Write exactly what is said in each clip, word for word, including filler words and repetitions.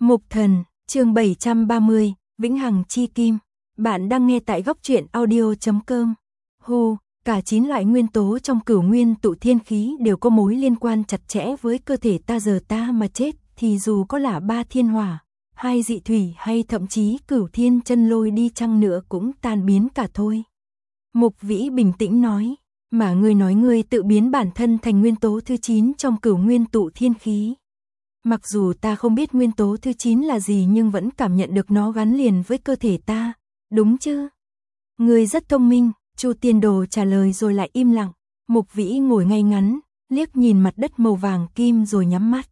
Mục Thần, chương bảy trăm ba mươi, Vĩnh Hằng Chi Kim. Bạn đang nghe tại góc truyện audio chấm com. Hu, cả chín loại nguyên tố trong cửu nguyên tụ thiên khí đều có mối liên quan chặt chẽ với cơ thể ta, giờ ta mà chết thì dù có là ba thiên hỏa, hai dị thủy hay thậm chí cửu thiên chân lôi đi chăng nữa cũng tan biến cả thôi. Mục Vĩ bình tĩnh nói, mà ngươi nói ngươi tự biến bản thân thành nguyên tố thứ chín trong cửu nguyên tụ thiên khí. Mặc dù ta không biết nguyên tố thứ chín là gì nhưng vẫn cảm nhận được nó gắn liền với cơ thể ta, đúng chứ? Ngươi rất thông minh, Chu Tiên Đồ trả lời rồi lại im lặng. Mục Vĩ ngồi ngay ngắn, liếc nhìn mặt đất màu vàng kim rồi nhắm mắt.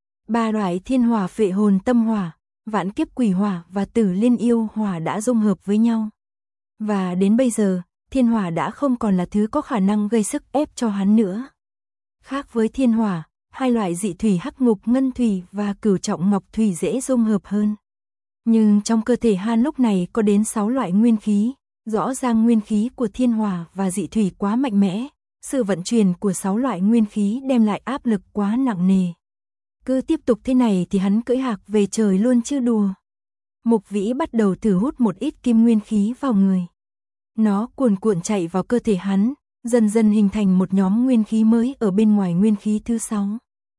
Ba loại thiên hỏa, phệ hồn tâm hỏa, vạn kiếp quỷ hỏa và tử liên yêu hỏa đã dung hợp với nhau. Và đến bây giờ, thiên hỏa đã không còn là thứ có khả năng gây sức ép cho hắn nữa. Khác với thiên hỏa, hai loại dị thủy hắc ngục ngân thủy và cửu trọng ngọc thủy dễ dung hợp hơn. Nhưng trong cơ thể hắn lúc này có đến sáu loại nguyên khí, rõ ràng nguyên khí của thiên hỏa và dị thủy quá mạnh mẽ, sự vận chuyển của sáu loại nguyên khí đem lại áp lực quá nặng nề. Cứ tiếp tục thế này thì hắn cưỡi hạc về trời luôn chứ đùa. Mục Vĩ bắt đầu thử hút một ít kim nguyên khí vào người. Nó cuồn cuộn chạy vào cơ thể hắn, dần dần hình thành một nhóm nguyên khí mới ở bên ngoài nguyên khí thứ sáu.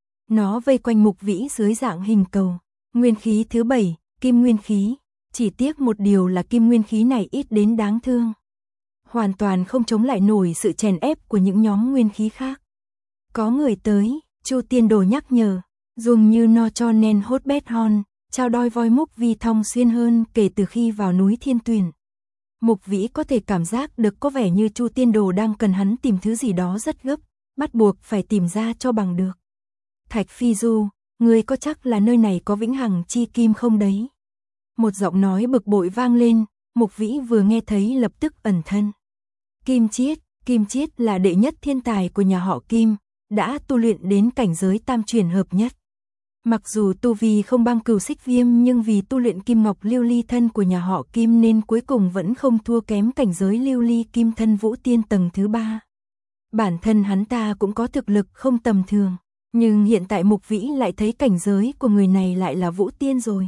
Nó vây quanh Mục Vĩ dưới dạng hình cầu. Nguyên khí thứ bảy, kim nguyên khí. Chỉ tiếc một điều là kim nguyên khí này ít đến đáng thương. Hoàn toàn không chống lại nổi sự chèn ép của những nhóm nguyên khí khác. Có người tới, Chu Tiên Đồ nhắc nhở, dùng như no cho nên hốt bét hon, trao đôi voi múc vi thông xuyên hơn kể từ khi vào núi Thiên Tuyển. Mục Vĩ có thể cảm giác được có vẻ như Chu Tiên Đồ đang cần hắn tìm thứ gì đó rất gấp, bắt buộc phải tìm ra cho bằng được. Thạch Phi Du, ngươi có chắc là nơi này có Vĩnh Hằng Chi Kim không đấy? Một giọng nói bực bội vang lên, Mục Vĩ vừa nghe thấy lập tức ẩn thân. Kim Chiết, Kim Chiết là đệ nhất thiên tài của nhà họ Kim, đã tu luyện đến cảnh giới tam chuyển hợp nhất. Mặc dù tu vi không bằng Cửu Xích Viêm nhưng vì tu luyện Kim Ngọc Lưu Ly thân của nhà họ Kim nên cuối cùng vẫn không thua kém cảnh giới Lưu Ly Kim thân Vũ Tiên tầng thứ ba. Bản thân hắn ta cũng có thực lực không tầm thường, nhưng hiện tại Mục Vĩ lại thấy cảnh giới của người này lại là Vũ Tiên rồi.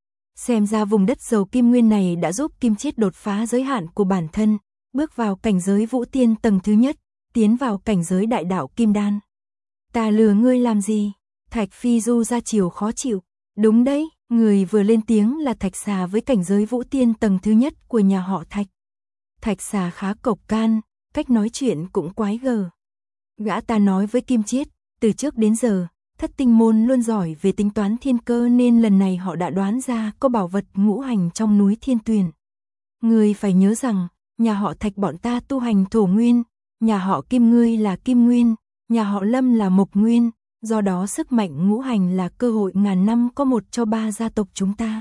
Xem ra vùng đất giàu kim nguyên này đã giúp Kim Chiết đột phá giới hạn của bản thân, bước vào cảnh giới Vũ Tiên tầng thứ nhất, tiến vào cảnh giới đại đạo Kim Đan. Ta lừa ngươi làm gì? Thạch Phi Du ra chiều khó chịu. Đúng đấy, người vừa lên tiếng là Thạch Xà với cảnh giới Vũ Tiên tầng thứ nhất của nhà họ Thạch. Thạch Xà khá cộc can, cách nói chuyện cũng quái gở. Gã ta nói với Kim Chiết, từ trước đến giờ, Thất Tinh môn luôn giỏi về tính toán thiên cơ nên lần này họ đã đoán ra có bảo vật ngũ hành trong núi Thiên Tuyển. Ngươi phải nhớ rằng, nhà họ Thạch bọn ta tu hành thổ nguyên, nhà họ Kim ngươi là kim nguyên, nhà họ Lâm là mộc nguyên, do đó sức mạnh ngũ hành là cơ hội ngàn năm có một cho ba gia tộc chúng ta.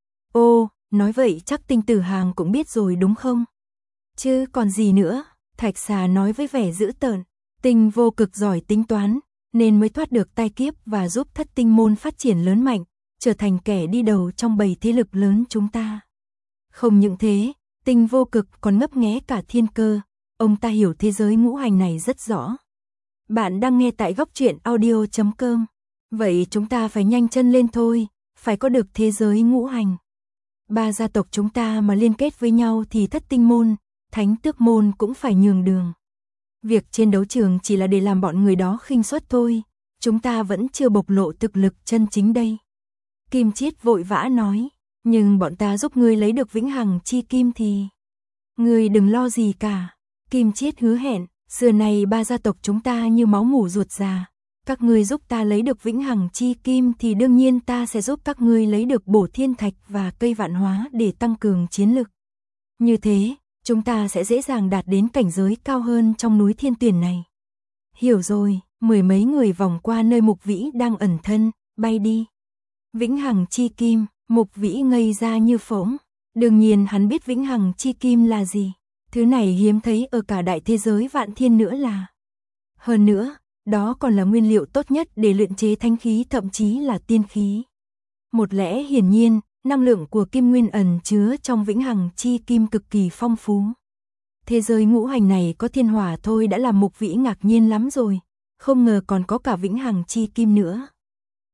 Ô, nói vậy chắc Tinh Tử Hàng cũng biết rồi đúng không? Chứ còn gì nữa, Thạch Xà nói với vẻ dữ tợn, Tinh vô cực giỏi tính toán, nên mới thoát được tai kiếp và giúp Thất Tinh môn phát triển lớn mạnh, trở thành kẻ đi đầu trong bầy thế lực lớn chúng ta. Không những thế, Tinh vô cực còn ngấp nghé cả thiên cơ, ông ta hiểu thế giới ngũ hành này rất rõ. Bạn đang nghe tại góc truyện audio chấm com. Vậy chúng ta phải nhanh chân lên thôi, phải có được thế giới ngũ hành. Ba gia tộc chúng ta mà liên kết với nhau thì Thất Tinh môn, Thánh Tước môn cũng phải nhường đường. Việc trên đấu trường chỉ là để làm bọn người đó khinh suất thôi, chúng ta vẫn chưa bộc lộ thực lực chân chính đây. Kim Chiết vội vã nói, nhưng bọn ta giúp ngươi lấy được Vĩnh Hằng Chi Kim thì... Ngươi đừng lo gì cả. Kim Chiết hứa hẹn, xưa này ba gia tộc chúng ta như máu mủ ruột già. Các ngươi giúp ta lấy được Vĩnh Hằng Chi Kim thì đương nhiên ta sẽ giúp các ngươi lấy được Bổ Thiên Thạch và cây vạn hóa để tăng cường chiến lực. Như thế, chúng ta sẽ dễ dàng đạt đến cảnh giới cao hơn trong núi Thiên Tuyển này. Hiểu rồi, mười mấy người vòng qua nơi Mục Vĩ đang ẩn thân, bay đi. Vĩnh Hằng Chi Kim, Mục Vĩ ngây ra như phỗng. Đương nhiên hắn biết Vĩnh Hằng Chi Kim là gì. Thứ này hiếm thấy ở cả đại thế giới vạn thiên nữa là. Hơn nữa, đó còn là nguyên liệu tốt nhất để luyện chế thánh khí thậm chí là tiên khí. Một lẽ hiển nhiên, năng lượng của kim nguyên ẩn chứa trong Vĩnh Hằng Chi Kim cực kỳ phong phú. Thế giới ngũ hành này có thiên hỏa thôi đã làm Mục Vĩ ngạc nhiên lắm rồi, không ngờ còn có cả Vĩnh Hằng Chi Kim nữa.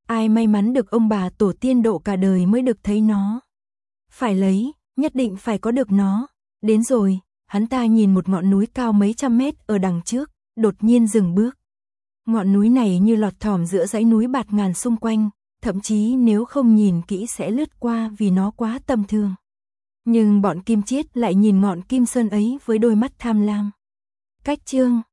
Ai may mắn được ông bà tổ tiên độ cả đời mới được thấy nó. Phải lấy, nhất định phải có được nó. Đến rồi, hắn ta nhìn một ngọn núi cao mấy trăm mét ở đằng trước, đột nhiên dừng bước. Ngọn núi này như lọt thỏm giữa dãy núi bạt ngàn xung quanh, thậm chí nếu không nhìn kỹ sẽ lướt qua vì nó quá tầm thường. Nhưng bọn Kim Chiết lại nhìn ngọn kim sơn ấy với đôi mắt tham lam. Cách chương